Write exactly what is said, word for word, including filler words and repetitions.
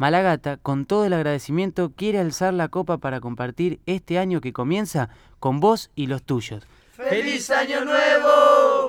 Malagata, con todo el agradecimiento, quiere alzar la copa para compartir este año que comienza con vos y los tuyos. ¡Feliz Año Nuevo!